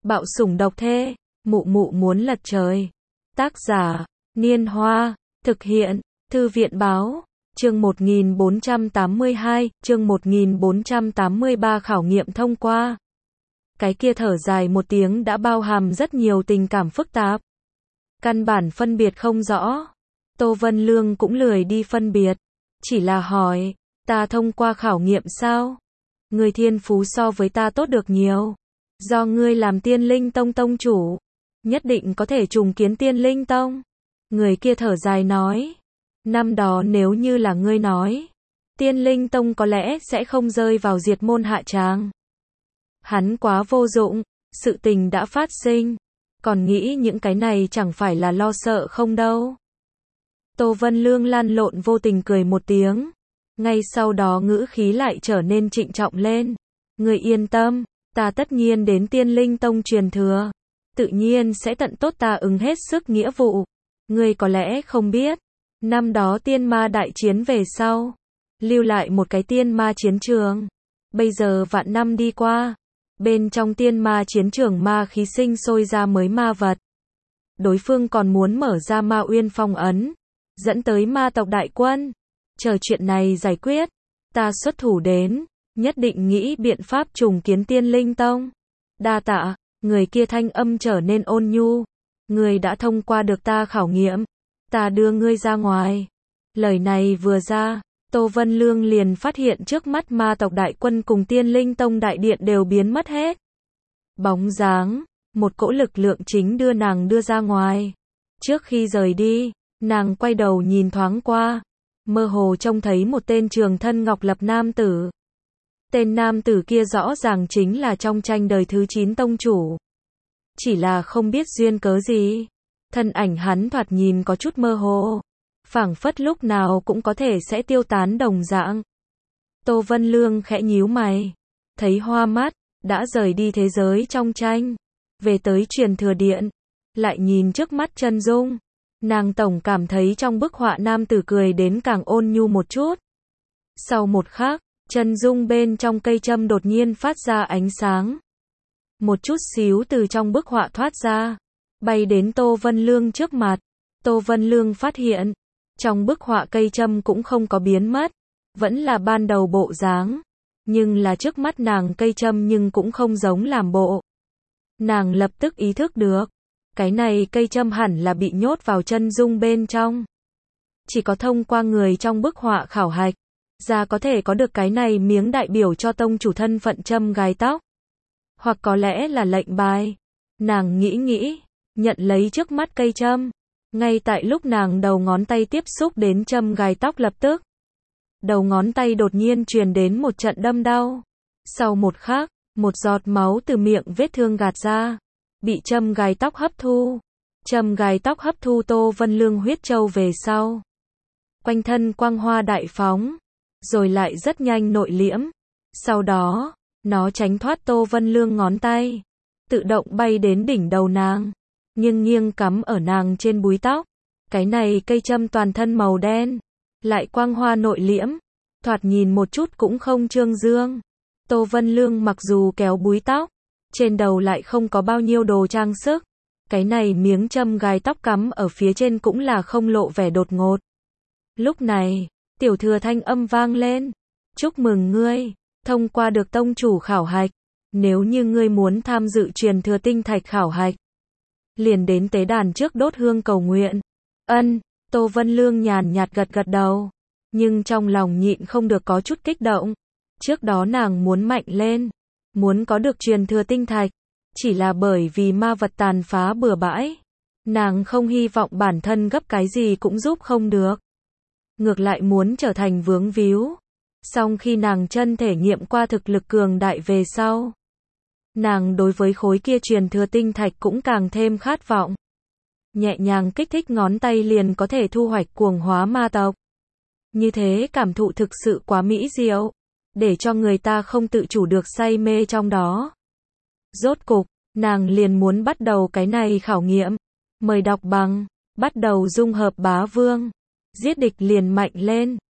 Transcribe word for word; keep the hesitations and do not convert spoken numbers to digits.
Bạo sủng độc thê, mụ mụ muốn lật trời. Tác giả, Niên Hoa, thực hiện, Thư viện báo, chương một nghìn bốn trăm tám mươi hai, chương một nghìn bốn trăm tám mươi ba khảo nghiệm thông qua. Cái kia thở dài một tiếng đã bao hàm rất nhiều tình cảm phức tạp. Căn bản phân biệt không rõ. Tô Vân Lương cũng lười đi phân biệt. Chỉ là hỏi, ta thông qua khảo nghiệm sao? Người thiên phú so với ta tốt được nhiều. Do ngươi làm Tiên Linh Tông tông chủ, nhất định có thể trùng kiến Tiên Linh Tông. Người kia thở dài nói, năm đó nếu như là ngươi nói, Tiên Linh Tông có lẽ sẽ không rơi vào diệt môn hạ tràng. Hắn quá vô dụng, sự tình đã phát sinh, còn nghĩ những cái này chẳng phải là lo sợ không đâu. Tô Vân Lương lăn lộn vô tình cười một tiếng, ngay sau đó ngữ khí lại trở nên trịnh trọng lên. Ngươi yên tâm, ta tất nhiên đến Tiên Linh Tông truyền thừa, tự nhiên sẽ tận tốt ta ứng hết sức nghĩa vụ. Ngươi có lẽ không biết, năm đó tiên ma đại chiến về sau, lưu lại một cái tiên ma chiến trường. Bây giờ vạn năm đi qua, bên trong tiên ma chiến trường ma khí sinh sôi ra mới ma vật. Đối phương còn muốn mở ra ma uyên phong ấn, dẫn tới ma tộc đại quân. Chờ chuyện này giải quyết, ta xuất thủ đến, nhất định nghĩ biện pháp trùng kiến Tiên Linh Tông. Đa tạ, người kia thanh âm trở nên ôn nhu. Ngươi đã thông qua được ta khảo nghiệm, ta đưa ngươi ra ngoài. Lời này vừa ra, Tô Vân Lương liền phát hiện trước mắt ma tộc đại quân cùng Tiên Linh Tông đại điện đều biến mất hết. Bóng dáng, một cỗ lực lượng chính đưa nàng đưa ra ngoài. Trước khi rời đi, nàng quay đầu nhìn thoáng qua, mơ hồ trông thấy một tên trường thân ngọc lập nam tử. Tên nam tử kia rõ ràng chính là trong tranh đời thứ chín tông chủ. Chỉ là không biết duyên cớ gì, thân ảnh hắn thoạt nhìn có chút mơ hồ, phảng phất lúc nào cũng có thể sẽ tiêu tán đồng dạng. Tô Vân Lương khẽ nhíu mày, thấy hoa mắt, đã rời đi thế giới trong tranh, về tới truyền thừa điện, lại nhìn trước mắt chân dung. Nàng tổng cảm thấy trong bức họa nam tử cười đến càng ôn nhu một chút. Sau một khắc, chân dung bên trong cây châm đột nhiên phát ra ánh sáng. Một chút xíu từ trong bức họa thoát ra, bay đến Tô Vân Lương trước mặt. Tô Vân Lương phát hiện, trong bức họa cây châm cũng không có biến mất, vẫn là ban đầu bộ dáng, nhưng là trước mắt nàng cây châm nhưng cũng không giống làm bộ. Nàng lập tức ý thức được, cái này cây châm hẳn là bị nhốt vào chân dung bên trong. Chỉ có thông qua người trong bức họa khảo hạch, ra có thể có được cái này miếng đại biểu cho tông chủ thân phận châm gài tóc. Hoặc có lẽ là lệnh bài. Nàng nghĩ nghĩ, nhận lấy trước mắt cây châm. Ngay tại lúc nàng đầu ngón tay tiếp xúc đến châm gài tóc lập tức, đầu ngón tay đột nhiên truyền đến một trận đâm đau. Sau một khắc, một giọt máu từ miệng vết thương gạt ra, bị châm gài tóc hấp thu. Châm gài tóc hấp thu Tô Vân Lương huyết châu về sau, quanh thân quang hoa đại phóng, rồi lại rất nhanh nội liễm. Sau đó, nó tránh thoát Tô Vân Lương ngón tay, tự động bay đến đỉnh đầu nàng, nhưng nghiêng cắm ở nàng trên búi tóc. Cái này cây châm toàn thân màu đen, lại quang hoa nội liễm, thoạt nhìn một chút cũng không trương dương. Tô Vân Lương mặc dù kéo búi tóc, trên đầu lại không có bao nhiêu đồ trang sức. Cái này miếng châm gài tóc cắm ở phía trên cũng là không lộ vẻ đột ngột. Lúc này, tiểu thừa thanh âm vang lên. Chúc mừng ngươi, thông qua được tông chủ khảo hạch. Nếu như ngươi muốn tham dự truyền thừa tinh thạch khảo hạch, liền đến tế đàn trước đốt hương cầu nguyện. Ân, Tô Vân Lương nhàn nhạt gật gật đầu, nhưng trong lòng nhịn không được có chút kích động. Trước đó nàng muốn mạnh lên, muốn có được truyền thừa tinh thạch, chỉ là bởi vì ma vật tàn phá bừa bãi. Nàng không hy vọng bản thân gấp cái gì cũng giúp không được. Ngược lại muốn trở thành vướng víu. Song khi nàng chân thể nghiệm qua thực lực cường đại về sau, nàng đối với khối kia truyền thừa tinh thạch cũng càng thêm khát vọng. Nhẹ nhàng kích thích ngón tay liền có thể thu hoạch cuồng hóa ma tộc. Như thế cảm thụ thực sự quá mỹ diệu, để cho người ta không tự chủ được say mê trong đó. Rốt cục, nàng liền muốn bắt đầu cái này khảo nghiệm. Mời đọc bằng, bắt đầu dung hợp bá vương. Giết địch liền mạnh lên.